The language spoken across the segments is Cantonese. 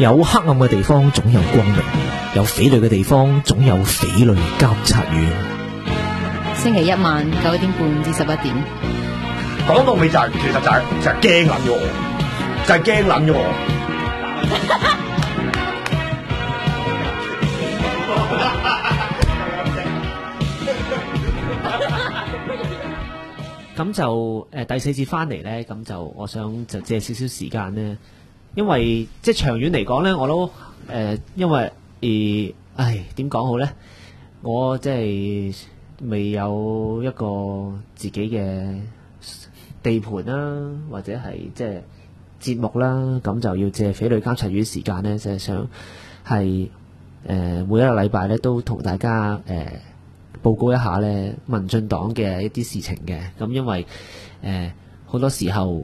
有黑暗嘅地方總有光明，有匪類嘅地方總有匪類監察院。 星期一晚9點半至11點。 講到尾就係、其實就係驚撚咗我，就係驚撚咗我。 咁就第四節翻嚟呢，咁就我想就借少少時間呢，因為即係長遠嚟講呢，我都因為點講好呢？我即係未有一個自己嘅地盤啦，或者係即係節目啦，咁就要借匪類監察院時間呢，就係想係每一個禮拜呢都同大家報告一下呢民進黨嘅一啲事情嘅。咁因為好多時候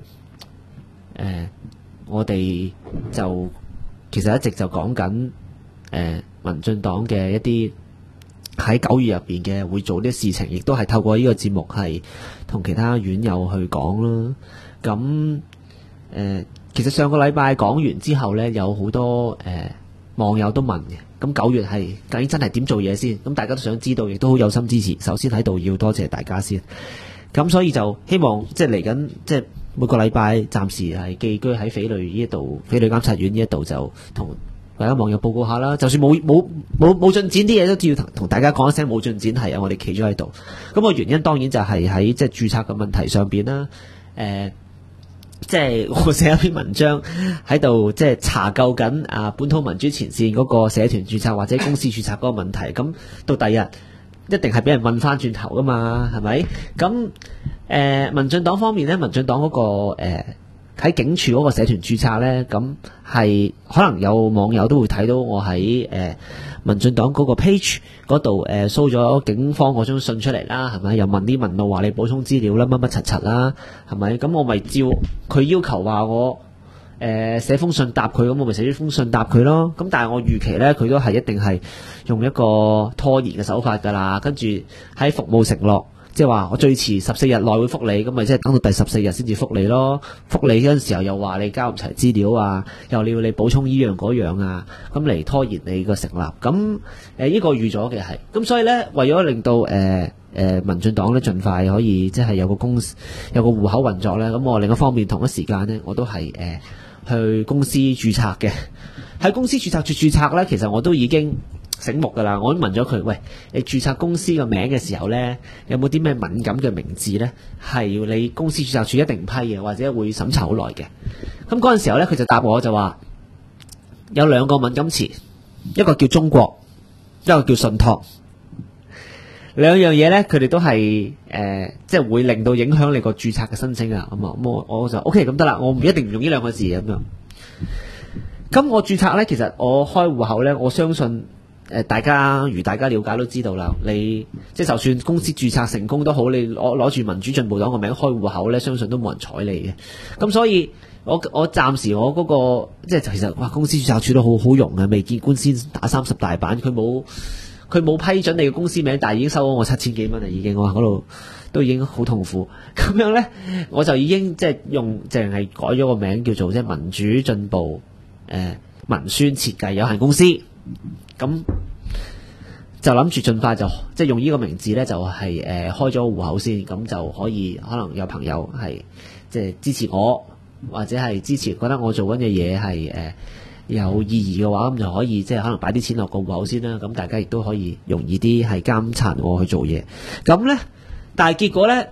我哋就其實一直就講緊民進黨嘅一啲喺9月入邊嘅會做啲事情，亦都係透過呢個節目係同其他院友去講啦。咁其實上個禮拜講完之後呢，有好多網友都問嘅，咁9月係究竟真係點做嘢先？咁大家都想知道，亦都好有心支持。首先喺度要多謝大家先。咁所以就希望即係嚟緊，即係每個禮拜暫時係寄居喺匪類呢一度，匪類監察院呢一度就同大家網友報告下啦。就算冇進展啲嘢，都要同大家講一聲冇進展，係啊，我哋企咗喺度。咁個原因當然就係喺即係註冊嘅問題上邊啦。即係我寫一篇文章喺度，即係查究緊本土民主前線嗰個社團註冊或者公司註冊嗰個問題。咁到第日一定係俾人問翻轉頭噶嘛，係咪？咁民進黨方面呢，民進黨嗰個喺警署嗰個社團註冊呢，咁係可能有網友都會睇到我喺民進黨嗰個 page 嗰度show 咗警方嗰張信出嚟啦，係咪？又問啲問路話你補充資料啦，乜乜柒柒啦，係咪？咁我咪照佢要求話我寫封信答佢，咁我咪寫咗封信答佢咯。咁但係我預期呢，佢都係一定係用一個拖延嘅手法㗎啦。跟住喺服務承諾，即係話我最遲14日內會覆你，咁咪即係等到第14日先至覆你咯。覆你嗰陣時候又話你交唔齊資料啊，又要你補充依樣嗰樣啊，咁嚟拖延你個成立。咁呢個預咗嘅係，咁所以呢，為咗令到民進黨呢盡快可以即係有個戶口運作呢，咁我另一方面同一時間呢，我都係去公司註冊嘅。喺公司註冊處註冊呢，其實我都已經醒目噶啦，我都問咗佢，喂，你註冊公司個名嘅時候呢，有冇啲咩敏感嘅名字呢？係要你公司註冊處一定唔批嘅，或者會審查好耐嘅。咁嗰陣時候呢，佢就答我就話有2個敏感詞，一個叫中國，一個叫信託。兩樣嘢呢，佢哋都係即係會令到影響你個註冊嘅申請啊。咁我就 OK 咁得啦，我唔一定唔用呢2個字咁樣。咁我註冊呢，其實我開戶口呢，我相信大家了解都知道啦。你即係就算公司註冊成功都好，你攞住民主進步黨個名開戶口呢，相信都冇人睬你嘅。咁所以我暫時我嗰個即係其實公司註冊處都好用嘅，未見官先打30大板，佢冇批准你嘅公司名，但係已經收咗我7000幾蚊啦，已經我嗰度都已經好痛苦。咁樣呢，我就已經即係淨係改咗個名叫做即係民主進步文宣設計有限公司。咁就諗住盡快就即係用呢個名字呢，就係開咗戶口先，咁就可以可能有朋友係即係支持我，或者係支持覺得我做緊嘅嘢係有意義嘅話，咁就可以即係可能擺啲錢落個戶口先啦。咁大家亦都可以容易啲係監察我去做嘢。咁呢，但係結果呢，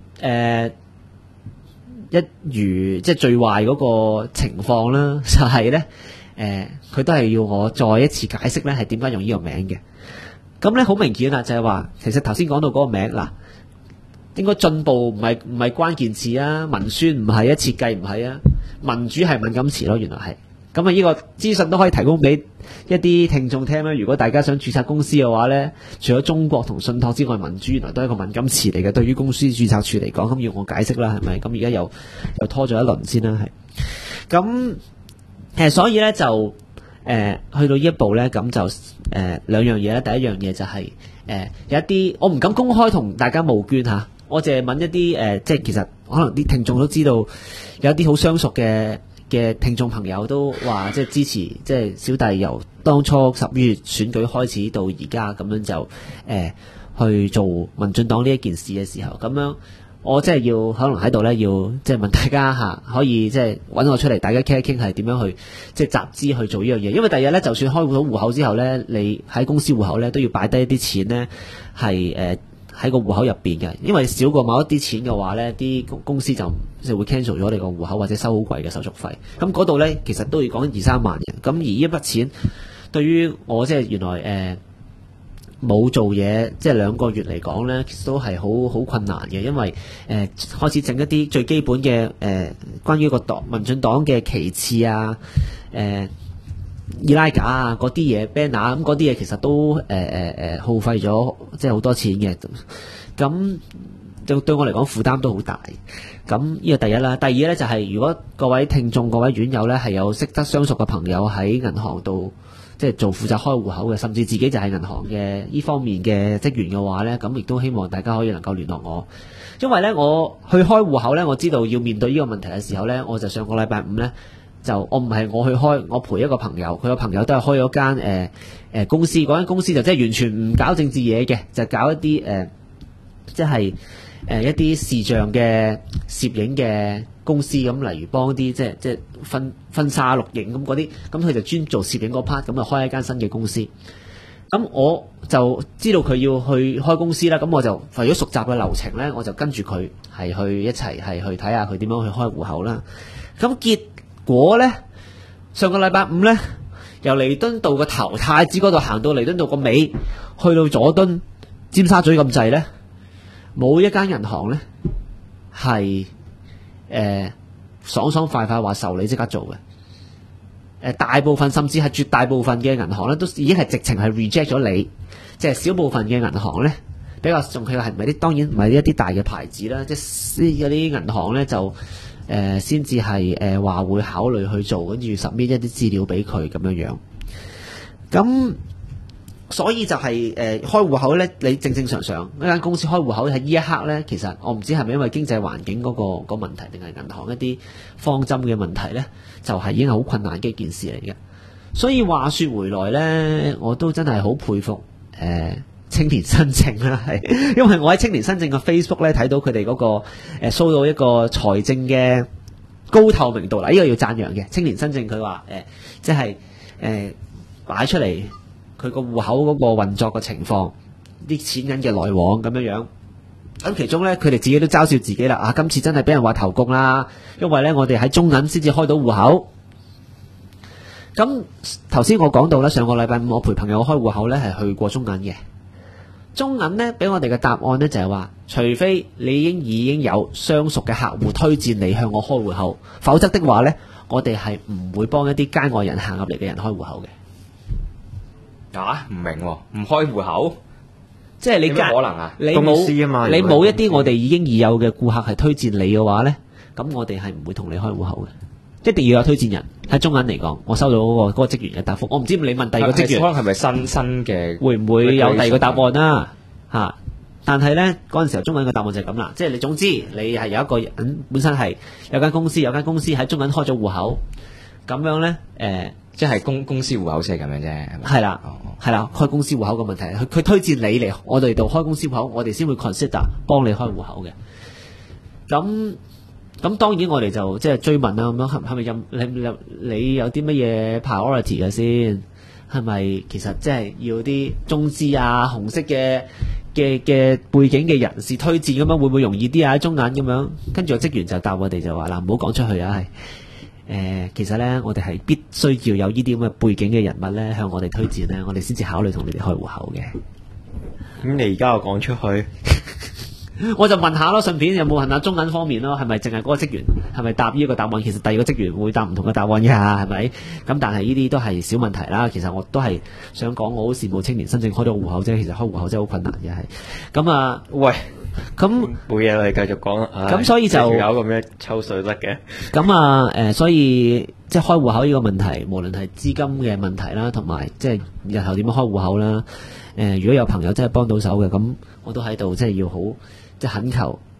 一如即係最壞嗰個情況啦，就係呢。佢都係要我再一次解釋呢係點解用呢個名嘅。咁呢好明顯啦，就係話其實頭先講到嗰個名嗱，應該進步唔係關鍵詞啊，文宣唔係啊，設計唔係啊，民主係敏感詞咯，原來係。咁啊呢個資訊都可以提供俾一啲聽眾聽啦。如果大家想註冊公司嘅話呢，除咗中國同信託之外，民主原來都係一個敏感詞嚟嘅，對於公司註冊處嚟講，咁要我解釋啦，係咪？咁而家又拖咗一輪先啦，係。咁所以咧就去到呢一步咧，咁就兩樣嘢咧。第一樣嘢就係有一啲我唔敢公開同大家募捐我淨係問一啲即係其實可能啲聽眾都知道有一啲好相熟嘅嘅聽眾朋友都話即係支持，即係小弟由當初12月選舉開始到而家咁樣就去做民進黨呢一件事嘅時候，咁樣我即係要可能喺度呢，要即係問大家嚇，可以即係揾我出嚟，大家傾一傾係點樣去即係集資去做呢樣嘢。因為第日呢，就算開到戶口之後呢，你喺公司戶口呢都要擺低一啲錢呢，係喺個戶口入邊嘅，因為少過某一啲錢嘅話呢，啲公司就會 cancel 咗你個戶口或者收好貴嘅手續費。咁嗰度呢，其實都要講2-3萬嘅。咁而呢一筆錢對於我即係原來冇做嘢，即係2個月嚟講呢，其實都係好困難嘅，因為開始整一啲最基本嘅關於個民進黨嘅旗幟啊、易拉架啊嗰啲嘢 banner 咁嗰啲嘢其實都耗費咗即係好多錢嘅，咁就對我嚟講負擔都好大。咁呢個第一啦，第二呢，就係如果各位聽眾、各位院友呢係有識得相熟嘅朋友喺銀行度，即係做負責開戶口嘅，甚至自己就係銀行嘅呢方面嘅職員嘅話呢，咁亦都希望大家可以能夠聯絡我，因為呢，我去開戶口呢，我知道要面對呢個問題嘅時候呢，我就上個禮拜五呢，就我唔係我去開，我陪一個朋友，佢個朋友都係開咗間公司，嗰間公司就即係完全唔搞政治嘢嘅，就搞一啲即係一啲視像嘅攝影嘅公司，咁例如幫啲即係婚紗錄影咁嗰啲，咁佢就專做攝影嗰 part，咁就開一間新嘅公司。咁我就知道佢要去開公司啦，咁我就為咗熟習嘅流程呢，我就跟住佢係去一齊係去睇下佢點樣去開戶口啦。咁結果呢，上個禮拜五呢，由彌敦道個頭太子嗰度行到彌敦道個尾，去到佐敦、尖沙咀咁滯呢，冇一間銀行呢係爽爽快快話受理即刻做嘅。大部分甚至係絕大部分嘅銀行呢，都已經係直情係 reject 咗你。即係少部分嘅銀行呢，比較仲佢係唔係啲，當然唔係一啲大嘅牌子啦，即係嗰啲銀行呢，就先至係話會考慮去做，跟住 submit 一啲資料俾佢咁樣樣。咁所以就係開戶口呢，你正正常常一間公司開戶口喺呢一刻呢，其實我唔知係咪因為經濟環境嗰個問題，定係銀行一啲方針嘅問題呢，就係已經係好困難嘅一件事嚟嘅。所以話說回來呢，我都真係好佩服青年新政啦，係因為我喺青年新政嘅 Facebook 呢睇到佢哋嗰個show到一個財政嘅高透明度啦，呢個要讚揚嘅。青年新政佢話即係擺出嚟佢個戶口嗰個運作嘅情況，啲錢銀嘅來往咁樣樣。咁其中呢，佢哋自己都嘲笑自己啦，今次真係俾人話投共啦，因為呢，我哋喺中銀先至開到戶口。咁頭先我講到呢，上個禮拜五我陪朋友開戶口呢係去過中銀嘅。中銀呢俾我哋嘅答案呢就係話，除非你已經有相熟嘅客戶推薦你向我開戶口，否則的話呢，我哋係唔會幫一啲街外人行入嚟嘅人開戶口嘅。 唔明喎，唔開戶口， 即係你有咩可能啊？ 你公司啊嘛， 你冇一啲我哋已經已有嘅顧客係推薦你嘅話呢，咁我哋係唔會同你開戶口嘅，一定要有推薦人。喺中銀嚟講，我收到嗰個職員嘅答覆，我唔知你問第二個職員， 可能係咪新嘅， 會唔會有第二個答案啦？嚇！但係呢，嗰陣時候中銀嘅答案就係咁啦，即係你總之你係有一個人本身係有間公司喺中銀開咗戶口，咁樣呢， 即係公司戶口先係咁樣啫， 係啦，係啦，開公司戶口嘅問題，佢推薦你嚟我哋度開公司戶口，我哋先會 consider 幫你開戶口嘅。咁當然我哋就即係追問啦，咁樣係咪你有啲乜嘢 priority 嘅先？係咪其實即係要啲中資啊、紅色嘅背景嘅人士推薦咁樣，會唔會容易啲啊？喺中銀咁樣，跟住個職員就答我哋就話嗱，唔好講出去啊，其實呢，我哋係必須要有呢啲咁嘅背景嘅人物呢向我哋推薦呢，我哋先至考慮同你哋開戶口嘅。 咁你而家又講出去？ 我就問下咯，順便有冇問下中銀方面咯，係咪淨係嗰個職員係咪答呢個答案？其實第二個職員會答唔同嘅答案嘅，係咪？咁但係呢啲都係小問題啦。其實我都係想講，我好羨慕青年新政開咗戶口啫。其實開戶口真係好困難嘅，係咁啊。喂，咁冇嘢，我哋繼續講。 咁所以就有咁樣抽水得嘅。 咁啊，所以即係開戶口呢個問題，無論係資金嘅問題啦，同埋即係日後點樣開戶口啦。如果有朋友真係幫到手嘅，咁我都喺度即係要好。即係懇求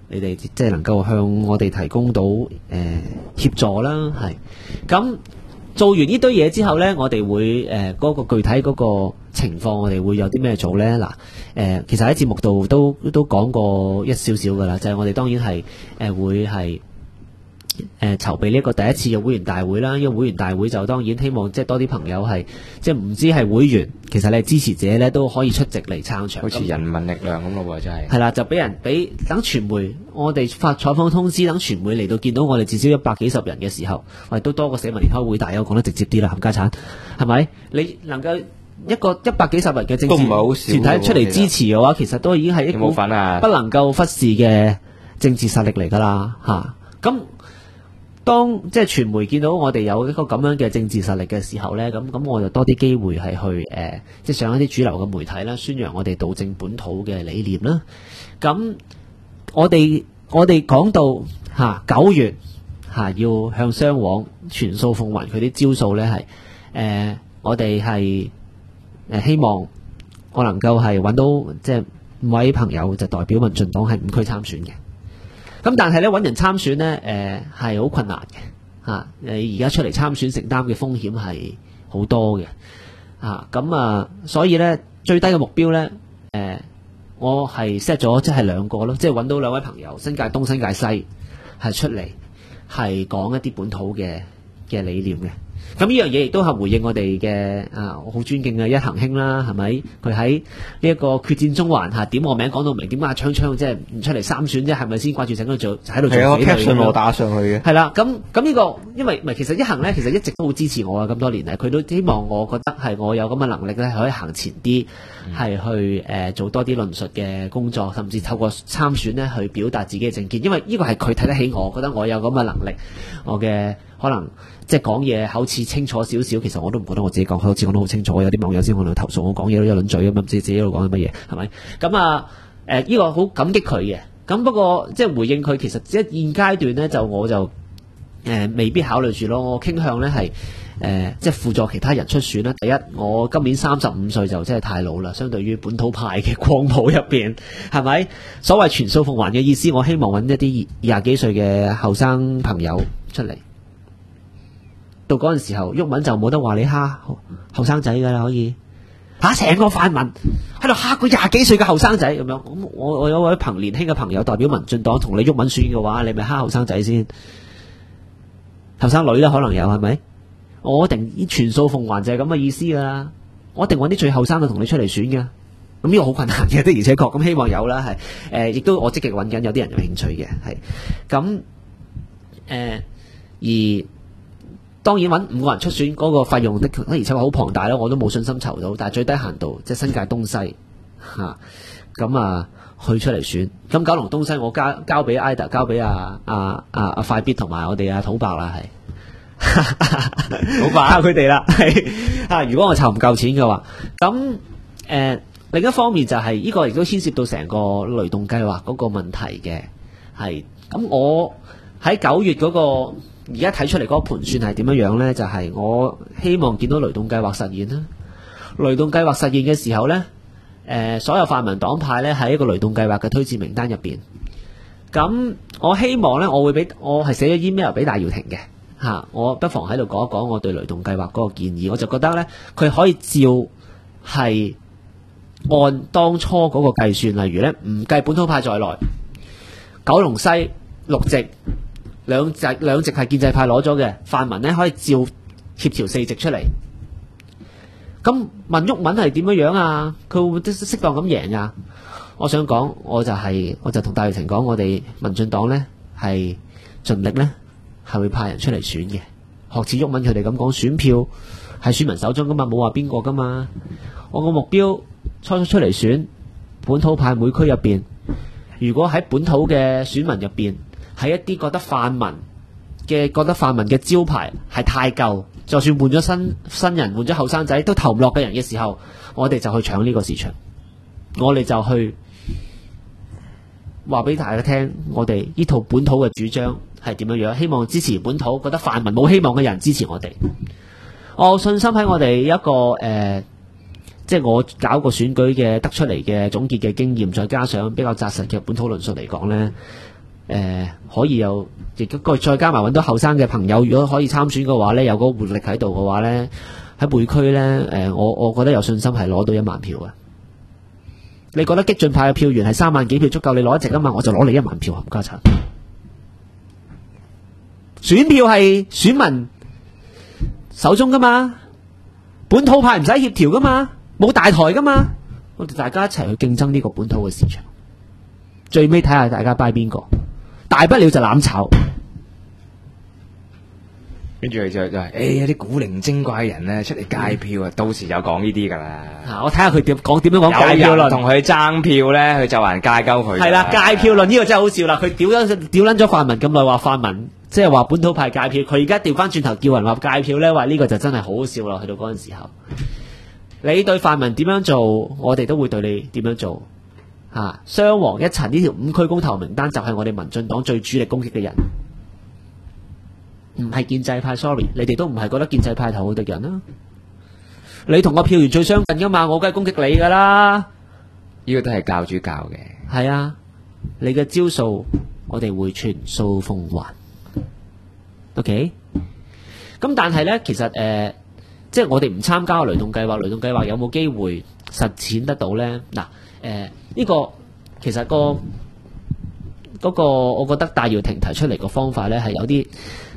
你哋即係能夠向我哋提供到協助啦，係咁。做完呢堆嘢之後呢，我哋會嗰個具體嗰個情況，我哋會有啲咩做呢？嗱，其實喺節目度都講過一少少噶啦，就係我哋當然係會係籌備呢一個第一次嘅會員大會啦。因為會員大會就當然希望即係多啲朋友係即係唔知係會員，其實你係支持者呢都可以出席嚟撐場， 好似人民力量咁咯喎，真係。 係啦，就俾等傳媒，我哋發採訪通知，等傳媒嚟到見到我哋至少100幾十人嘅時候，我哋都多過社民連開會大，我講得直接啲啦，冚家產係咪？你能夠一個100幾十人嘅政都唔係好少治團體出嚟支持嘅話，其實都已經係一股不能夠忽視嘅政治實力嚟㗎啦嚇。咁當即係傳媒見到我哋有一個咁樣嘅政治實力嘅時候呢，咁我就多啲機會係去即係上一啲主流嘅媒體啦，宣揚我哋導正本土嘅理念啦。咁我哋講到9月要向雙黃全數奉還佢啲招數呢，係我哋係希望我能夠係揾到即係5位朋友就代表民進黨係5區參選嘅。咁但係咧揾人參選咧，係好困難嘅嚇。你而家出嚟參選承擔嘅風險係好多嘅嚇。咁所以咧最低嘅目標咧，我係 set 咗即係2個咯，即係揾到2位朋友，新界東、新界西係出嚟係講一啲本土嘅理念嘅。咁呢樣嘢亦都係回應我哋嘅我好尊敬嘅一行兄啦，係咪？佢喺呢一個決戰中環點我名講到明，點解槍即係唔出嚟3選啫？係咪先掛住整喺度做喺度做？ 係啊 caption 我打上去嘅。 係啦，咁呢個因為其實一行咧，其實一直都好支持我啊，咁多年嚟，佢都希望我覺得係我有咁嘅能力咧，可以行前啲，係去做多啲論述嘅工作，甚至透過參選咧去表達自己嘅政見，因為呢個係佢睇得起我，覺得我有咁嘅能力，我嘅可能。即係講嘢口齒清楚少少，其實我都唔覺得我自己講口齒講得好清楚，有啲網友先可能投訴我講嘢都一輪嘴咁，唔知自己喺度講緊乜嘢，係咪？咁呢個好感激佢嘅。咁不過即係回應佢，其實即係現階段咧，我就未必考慮住咯。我傾向咧係即係輔助其他人出選啦。第一，我今年35歲就真係太老啦，相對於本土派嘅光譜入邊，係咪？所謂全數奉還嘅意思，我希望揾一啲20幾歲嘅後生朋友出嚟。到嗰陣時候，毓民就冇得話你蝦後生仔噶啦，可以成個泛民喺度蝦個20幾歲嘅後生仔咁樣。咁我有位年輕嘅朋友代表民進黨同你毓民選嘅話，你咪蝦後生仔先，後生女啦可能有，係咪？我一定全數奉還就係咁嘅意思噶啦，我一定揾啲最後生嘅同你出嚟選嘅。咁呢個好困難嘅，的而且確。咁希望有啦，係亦都我積極揾緊，有啲人有興趣嘅，係咁而。當然揾5個人出選嗰個費用的而且確好龐大啦，我都冇信心籌到。但係最低限度即係新界東西去出嚟選。咁九龍東西我交俾 Ida， 交俾快必同埋我哋土伯啦，係土伯佢哋啦，係如果我籌唔夠錢嘅話，咁另一方面就係呢個亦都牽涉到成個雷動計劃嗰個問題嘅，係咁我喺9月嗰個。而家睇出嚟嗰個盤算係點樣呢？就係我希望見到雷動計劃實現啦。雷動計劃實現嘅時候呢，所有泛民黨派呢喺一個雷動計劃嘅推薦名單入邊。咁我希望呢，我係寫咗 email 俾戴耀廷嘅嚇，我不妨喺度講一講我對雷動計劃嗰個建議。我就覺得呢，佢可以照係按當初嗰個計算，例如呢，唔計本土派在內，九龍西6席。兩席係建制派攞咗嘅，泛民呢可以照協調4席出嚟。咁問毓民係點樣啊？佢會唔會適當咁贏啊？我想講，我就同戴耀廷講，我哋民進黨呢係盡力呢係會派人出嚟選嘅。學似毓民佢哋咁講，選票係選民手中噶嘛，冇話邊個噶嘛。我個目標初出嚟選本土派每區入邊，如果喺本土嘅選民入邊。係一啲覺得泛民嘅招牌係太舊，就算換咗新人，換咗後生仔都投唔落嘅人嘅時候，我哋就去搶呢個市場，我哋就去話俾大家聽，我哋呢套本土嘅主張係點樣樣，希望支持本土，覺得泛民冇希望嘅人支持我哋。我有信心喺我哋一個即係我搞個選舉嘅得出嚟嘅總結嘅經驗，再加上比較紮實嘅本土論述嚟講呢。 可以有，亦都再加埋揾到後生嘅朋友，如果可以參選嘅話呢，有嗰個活力喺度嘅話呢，喺每區呢，我覺得有信心係攞到1萬票啊！你覺得激進派嘅票源係3萬幾票足夠你攞一席啊嘛？我就攞你1萬票冚家鏟。選票係選民手中噶嘛，本土派唔使協調噶嘛，冇大台噶嘛，我哋大家一齊去競爭呢個本土嘅市場，最尾睇下大家拜邊個，大不了就攬炒。 跟住就有啲古靈精怪人咧出嚟戒票啊，到時就講呢啲噶啦。 我睇下佢點樣講戒票論， 同佢爭票咧，佢就話人戒鳩佢。 係啦，戒票論呢個真係好笑啦！佢屌撚咗泛民咁耐，話泛民即係話本土派戒票，佢而家調翻轉頭叫人話戒票咧，話呢個就真係好笑啦！去到嗰陣時候，你對泛民點樣做，我哋都會對你點樣做。雙黃一層呢條5區公投名單就係我哋民進黨最主力攻擊嘅人。唔係建制派 ，sorry， 你哋都唔係覺得建制派頭好敵人啦。你同個票源最相近噶嘛，我梗係攻擊你噶啦。 呢個都係教主教嘅。 係啊，你嘅招數我哋會全數奉還。OK， 咁但係呢，其實即係我哋唔參加雷動計劃，雷動計劃有冇機會實踐得到呢？嗱，呢個其實嗰個我覺得戴耀廷提出嚟個方法呢係有啲。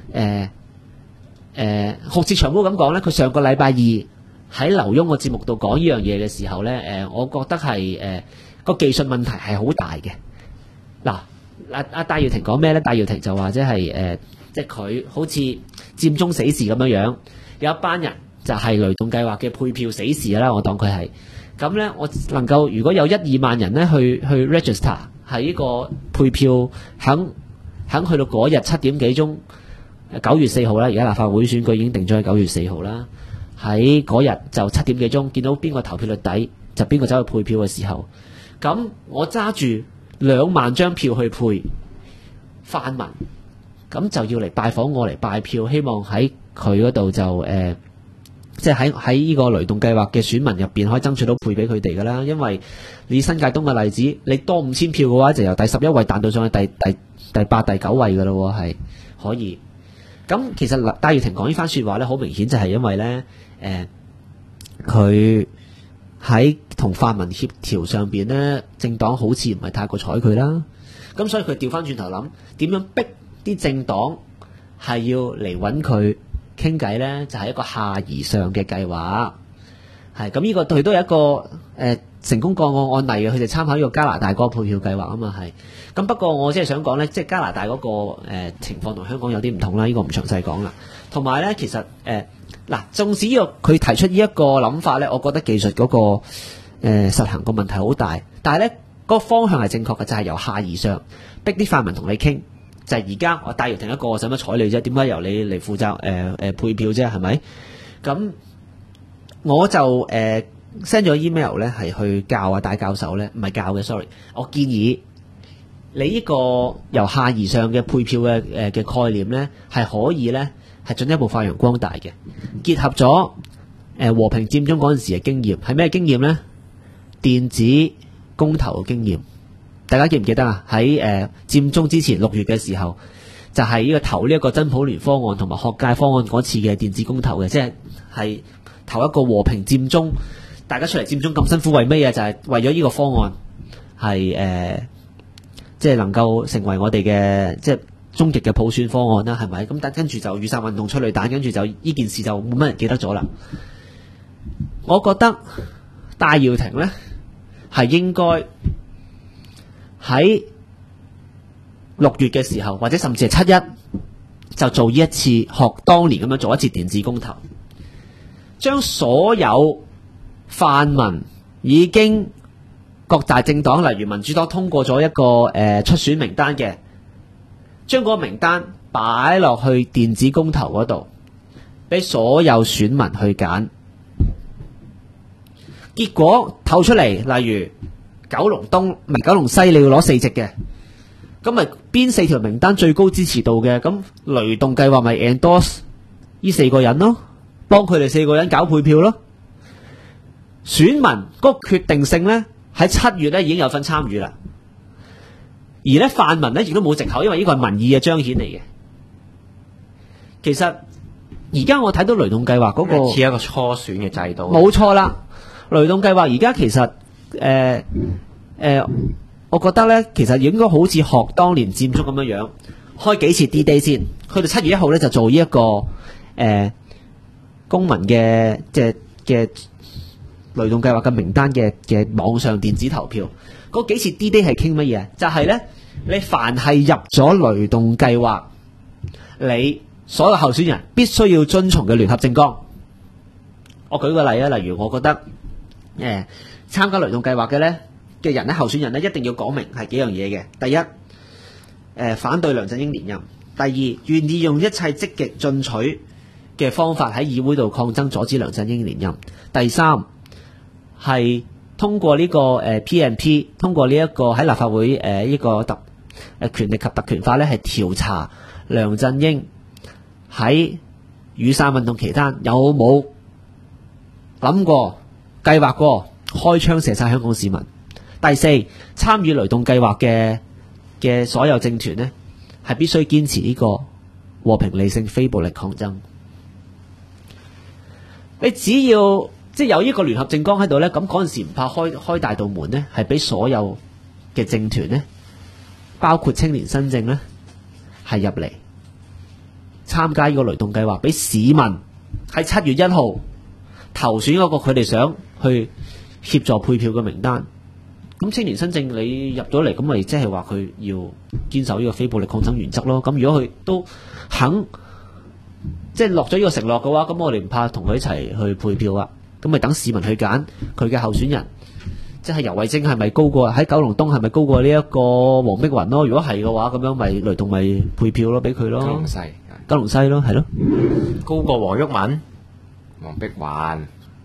好似長毛咁講咧，佢上個禮拜二喺劉墉個節目度講呢樣嘢嘅時候咧，我覺得係個技術問題係好大嘅。嗱，阿戴耀廷講咩咧？戴耀廷就話即係佢好似佔中死士咁樣，有一班人就係雷動計劃嘅配票死士啦，我當佢係。咁咧，我能夠如果有1-2萬人咧去 register 喺呢個配票，肯去到嗰日7點幾鐘。9月4號啦，而家立法會選舉已經定咗喺9月4號啦。喺嗰日就7點幾鐘，見到邊個投票率低，就邊個走去配票嘅時候，咁我揸住2萬張票去配泛民，咁就要嚟拜訪我嚟拜票，希望喺佢嗰度就即係喺呢個雷動計劃嘅選民入邊可以爭取到配俾佢哋噶啦。因為你新界東嘅例子，你多5000票嘅話，就由第11位彈到上去第8、第9位噶咯，係可以。咁其實戴耀廷講呢番說話咧，好明顯就係因為咧，佢喺同泛民協調上邊咧，政黨好似唔係太過睬佢啦。咁所以佢調翻轉頭諗，點樣逼啲政黨係要嚟揾佢傾偈咧？就係一個下而上嘅計劃。係咁，呢個佢都有一個成功個案例嘅，佢哋參考呢個加拿大嗰個配票計劃啊嘛，係。咁不過我即係想講呢，即係加拿大嗰個情況同香港有啲唔同啦，呢個唔詳細講啦。同埋呢，其實嗱，縱使呢個佢提出呢一個諗法呢，我覺得技術嗰個實行個問題好大，但係呢個方向係正確嘅，就係由下而上逼啲泛民同你傾。就係而家我戴耀廷一個，我使乜睬你啫？點解由你嚟負責配票啫？係咪？咁我就send 咗 email 咧，係去教啊戴教授咧，唔係教嘅 ，sorry。我建議你呢個由下而上嘅配票嘅概念咧，係可以咧係進一步發揚光大嘅，結合咗和平佔中嗰陣時嘅經驗，係咩經驗咧？電子公投嘅經驗，大家記唔記得啊？喺佔中之前6月嘅時候，就係呢個投呢一個真普聯方案同埋學界方案嗰次嘅電子公投嘅，即係投一個和平佔中。大家出嚟佔中咁辛苦為咩嘢？就係為咗呢個方案係即係能夠成為我哋嘅即係終極嘅普選方案啦，係咪？咁但跟住就雨傘運動、催淚彈，跟住就呢件事就冇乜人記得咗啦。我覺得戴耀廷呢係應該喺6月嘅時候，或者甚至係7-1就做呢一次學當年咁樣做一次電子公投，將所有泛民已經各大政黨，例如民主黨通過咗一個出選名單嘅，將嗰個名單擺落去電子公投嗰度，俾所有選民去揀。結果透出嚟，例如九龍東唔係九龍西，你要攞4席嘅，咁咪邊4條名單最高支持度嘅？咁雷動計劃咪 endorse 呢4個人咯，幫佢哋4個人搞配票咯。選民嗰個決定性呢，喺7月呢已經有份參與啦。 而咧泛民咧亦都冇藉口，因為呢個係民意嘅彰顯嚟嘅。其實而家我睇到雷動計劃嗰個似一個初選嘅制度。 冇錯啦，雷動計劃而家其實我覺得咧，其實應該好似學當年佔中咁樣樣，開幾次 D-Day 先，去到7月1號咧就做呢一個公民嘅嘅雷動計劃嘅名單嘅網上電子投票。嗰幾次 D-Day 係傾乜嘢？就係咧，你凡係入咗雷動計劃，你所有候選人必須要遵從嘅聯合政綱。我舉個例啊，例如我覺得參加雷動計劃嘅人咧，候選人咧一定要講明係幾樣嘢嘅。第一，反對梁振英連任；第二，願意用一切積極進取嘅方法喺議會度抗爭，阻止梁振英連任；第三，係通過呢個P&P， 通過呢一個喺立法會呢個權力及特權法咧，係調查梁振英喺雨傘運動期間有冇諗過、計劃過開槍射殺香港市民。第四，參與雷動計劃嘅所有政團呢，係必須堅持呢個和平理性非暴力抗爭。你只要即係有呢個聯合政綱喺度呢，咁嗰陣時唔怕開大道門呢，係俾所有嘅政團呢，包括青年新政呢，係入嚟參加呢個雷動計劃，俾市民喺7月1號投選嗰個佢哋想去協助配票嘅名單。咁青年新政你入咗嚟，咁咪即係話佢要堅守呢個非暴力抗爭原則咯。咁如果佢都肯即係落咗呢個承諾嘅話，咁我哋唔怕同佢一齊去配票啊。咁咪等市民去揀佢嘅候選人，即係游蕙禎係咪高過喺九龍東係咪高過呢一個黃碧雲咯？如果係嘅話，咁樣咪雷動咪配票咯，俾佢咯。九龍西咯，係咯， 高過黃毓民、 黃碧雲。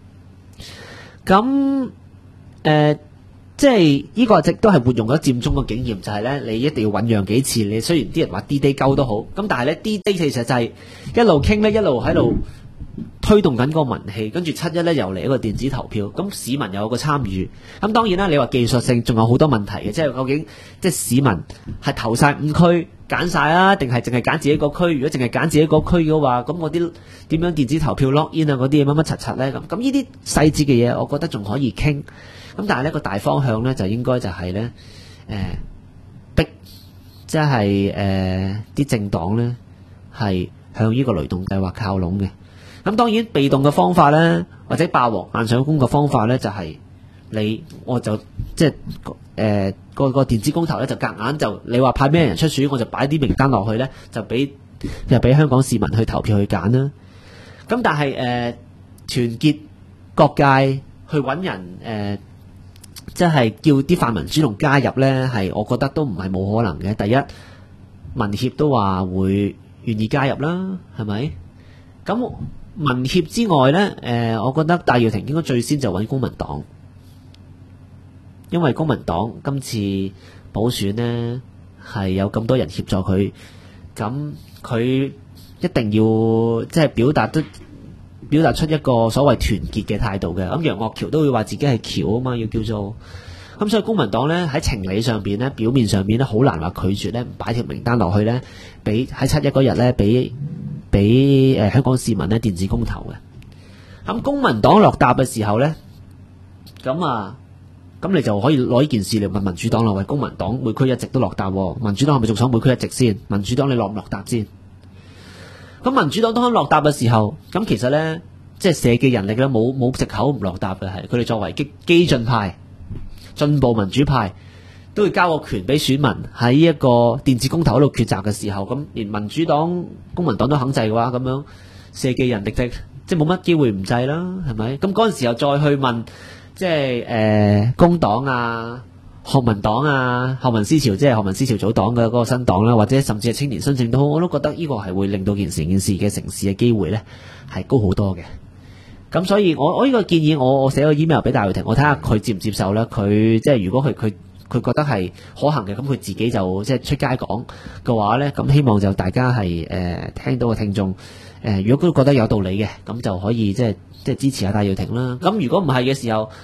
咁即係呢個亦都係活用咗佔中嘅經驗，就係咧你一定要醞釀幾次。你雖然啲人話 D-Day 鳩都好，咁但係咧 D-Day 其實就係一路傾咧，一路喺度推動緊個民氣，跟住7-1咧又嚟一個電子投票，咁市民又有個參與。咁當然啦，你話技術性仲有好多問題嘅，即係究竟即係市民係投晒5區揀晒啊，定係淨係揀自己個區？如果淨係揀自己個區嘅話，咁嗰啲點樣電子投票 lock in 啊嗰啲嘢乜乜柒柒咧？咁呢啲細節嘅嘢，我覺得仲可以傾。咁但係呢個大方向咧就應該就係咧逼，即係啲政黨咧係向呢個雷動計劃靠攏嘅。咁當然被動嘅方法咧，或者霸王硬上弓嘅方法咧，就係我就即係個電子公投咧就夾硬就你話派咩人出選，我就擺啲名單落去咧，就俾香港市民去投票去揀啦。咁但係團結各界去揾人即係叫啲泛民主動加入咧，係我覺得都唔係冇可能嘅。第一，民協都話會願意加入啦，係咪？咁民協之外咧，我覺得戴耀廷應該最先就揾公民黨，因為公民黨今次補選呢係有咁多人協助佢，咁佢一定要即係表達出一個所謂團結嘅態度嘅。咁楊岳橋都會話自己係橋啊嘛，要叫做咁，所以公民黨咧喺情理上邊咧，表面上面咧好難話拒絕咧，唔擺條名單落去咧，俾喺7-1嗰日咧俾香港市民咧電子公投嘅。咁公民黨落搭嘅時候咧，咁你就可以攞呢件事嚟問民主黨啦。喂，公民黨每區一席都落搭，民主黨係咪仲想每區一席先？民主黨你落唔落搭先？咁民主黨當肯落搭嘅時候，咁其實咧即係社記人力咧冇藉口唔落搭嘅，係佢哋作為激進派、進步民主派，都會交個權俾選民喺一個電子公投嗰度抉擇嘅時候，咁連民主黨、公民黨都肯制嘅話，咁樣社記人力即係冇乜機會唔制啦，係咪？咁嗰陣時候再去問，即係工黨啊、學民黨啊、學民思潮，即係學民思潮組黨嘅嗰個新黨啦，或者甚至係青年新政都好，我都覺得呢個係會令到件事嘅成事嘅機會咧係高好多嘅。咁所以我呢個建議，我寫個 email 俾戴耀廷，我睇下佢接唔接受咧。佢即係如果佢覺得係可行嘅，咁佢自己就即係出街講嘅話咧，咁希望就大家係聽到嘅聽眾如果都覺得有道理嘅，咁就可以即係支持下戴耀廷啦。咁如果唔係嘅時候，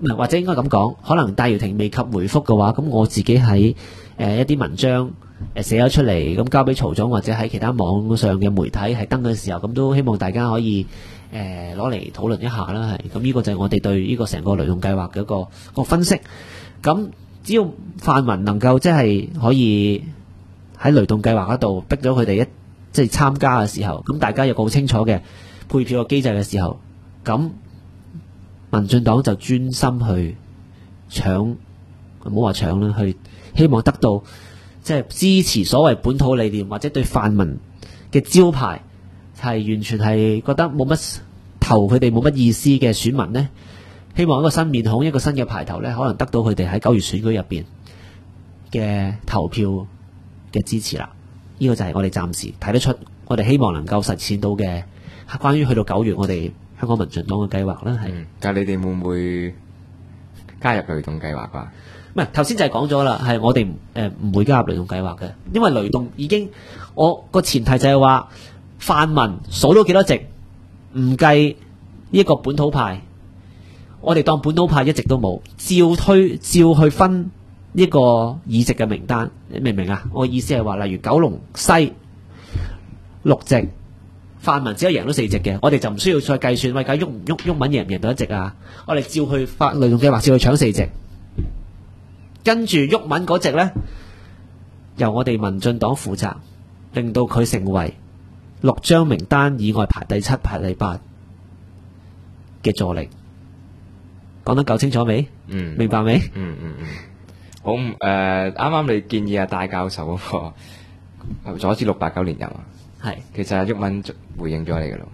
唔係或者應該咁講，可能戴耀廷未及回覆嘅話，咁我自己喺一啲文章寫咗出嚟，咁交俾曹總或者喺其他網上嘅媒體係登嘅時候，咁都希望大家可以攞嚟討論一下啦。係咁，呢個就係我哋對呢個成個雷動計劃嘅一個分析。咁只要泛民能夠即係可以喺雷動計劃嗰度逼咗佢哋即係參加嘅時候，咁大家有個好清楚嘅配票嘅機制嘅時候，咁民進黨就專心去搶，唔好話搶啦，去希望得到即係支持所謂本土理念或者對泛民嘅招牌係完全係覺得冇乜投佢哋冇乜意思嘅選民呢，希望一個新面孔一個新嘅牌頭呢，可能得到佢哋喺9月選舉入邊嘅投票嘅支持啦。呢個就係我哋暫時睇得出，我哋希望能夠實踐到嘅關於去到9月我哋香港民進黨嘅計劃啦。係， 但係你哋會唔會加入雷動計劃㗎？ 唔係頭先就係講咗啦，係我哋唔會加入雷動計劃嘅，因為雷動已經我個前提就係話泛民數到幾多席，唔計呢一個本土派，我哋當本土派一直都冇，照去分呢個議席嘅名單，你明唔明啊？我意思係話，例如九龍西6席，泛民只有贏到4席嘅，我哋就唔需要再計算，喂，喐唔喐文贏唔贏到1席啊？我哋照去發雷動計劃，照去搶4席。跟住毓民嗰席呢，由我哋民進黨負責，令到佢成為6張名單以外排第7、排第8嘅助力。講得夠清楚未？明白未？ 好，啱啱你建議戴教授嗰個阻止689連任啊， 係， 其實毓民回應咗你噶咯。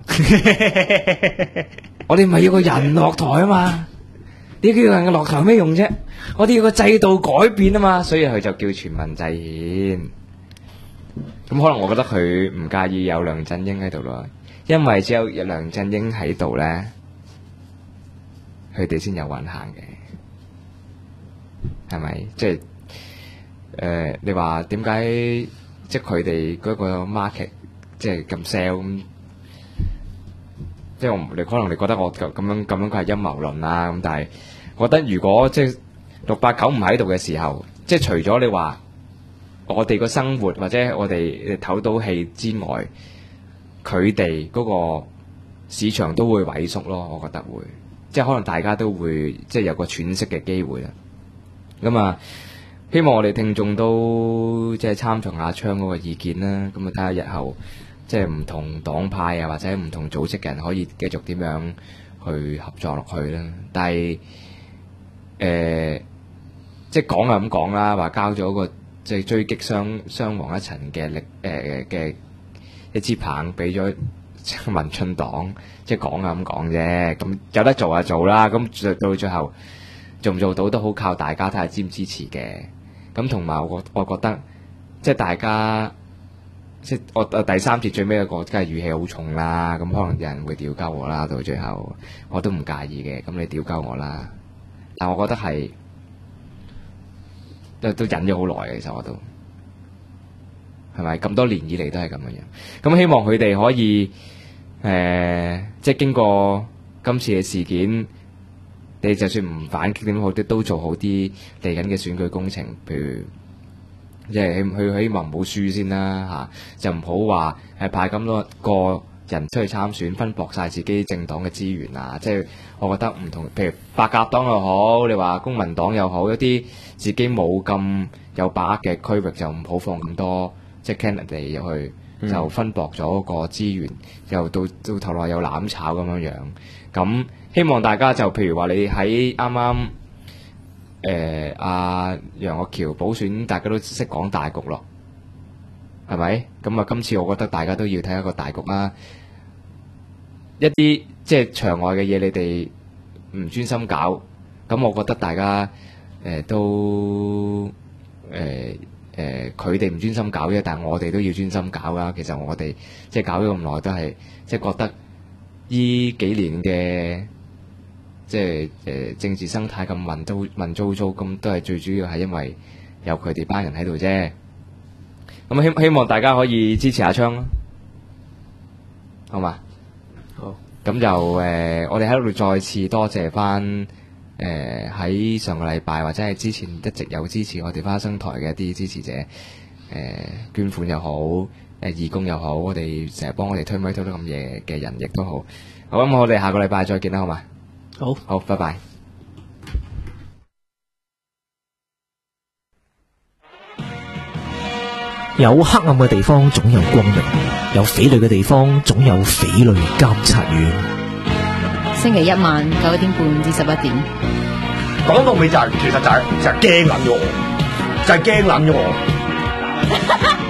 我哋咪要個人落台啊嘛，你叫人嘅落台有咩用啫？我哋要個制度改變啊嘛，所以佢就叫全民制憲。咁可能我覺得佢唔介意有梁振英喺度咯，因為只有梁振英喺度咧，佢哋先有運行嘅，係咪？即係你話點解即係佢哋嗰個 market 即係咁 sell 咁？即係你可能你覺得我咁樣佢係陰謀論啦，咁但係我覺得如果即係689唔喺度嘅時候，即係除咗你話我哋個生活或者我哋唞到氣之外，佢哋嗰個市場都會萎縮咯，我覺得會，即係可能大家都會即係有個喘息嘅機會啦。咁啊，希望我哋聽眾都即係參詳阿昌嗰個意見啦。咁啊，睇下日後即係唔同黨派啊，或者唔同組織嘅人可以繼續點樣去合作落去啦。但係即係講係咁講啦，話交咗個即係追擊傷亡一層嘅力嘅一支棒俾咗民進黨，即係講係咁講啫。咁有得做就做啦。咁到最後做唔做到都好靠大家睇下支唔支持嘅。咁同埋我覺得即係大家即係我第三節最尾一個，梗係語氣好重啦。咁可能有人會屌鳩我啦，到最後我都唔介意嘅。咁你屌鳩我啦，但我覺得係。都忍咗好耐嘅，其實我都係咪咁多年以嚟都係咁嘅樣。咁希望佢哋可以即係經過今次嘅事件，你就算唔反擊點好啲，都做好啲嚟緊嘅選舉工程。譬如即係佢希望唔好輸先啦嚇，就唔好話派咁多個人出去參選，分薄晒自己政黨嘅資源啊！即係我覺得唔同，譬如白鴿黨又好，你話公民黨又好，一啲自己冇咁有把握嘅區域就唔好放咁多即係 candidate 入去，就分薄咗個資源，又到頭來又攬炒咁樣樣。咁希望大家就譬如話你喺啱啱阿楊岳橋補選，大家都識講大局咯，係咪？咁啊，今次我覺得大家都要睇一個大局啦。一啲即係場外嘅嘢，你哋唔專心搞，咁我覺得大家都佢哋唔專心搞啫，但係我哋都要專心搞啦。其實我哋即係搞咗咁耐，都係即係覺得呢幾年嘅即係政治生態咁文糟糟，咁都係最主要係因為有佢哋班人喺度啫。咁希望大家可以支持阿昌咯，好嘛？好，咁就我哋喺度再次多謝翻喺上個禮拜或者係之前一直有支持我哋花生台嘅一啲支持者，捐款又好，義工又好，我哋成日幫我哋推咪推到咁夜嘅人亦都好。好，咁我哋下個禮拜再見啦，好嘛？ 好。 好，拜拜。 有黑暗嘅地方總有光明，有匪類嘅地方總有匪類監察院。 星期一晚9點半至11點。 講到尾就係、其實就係驚撚咗我，就係驚撚咗我。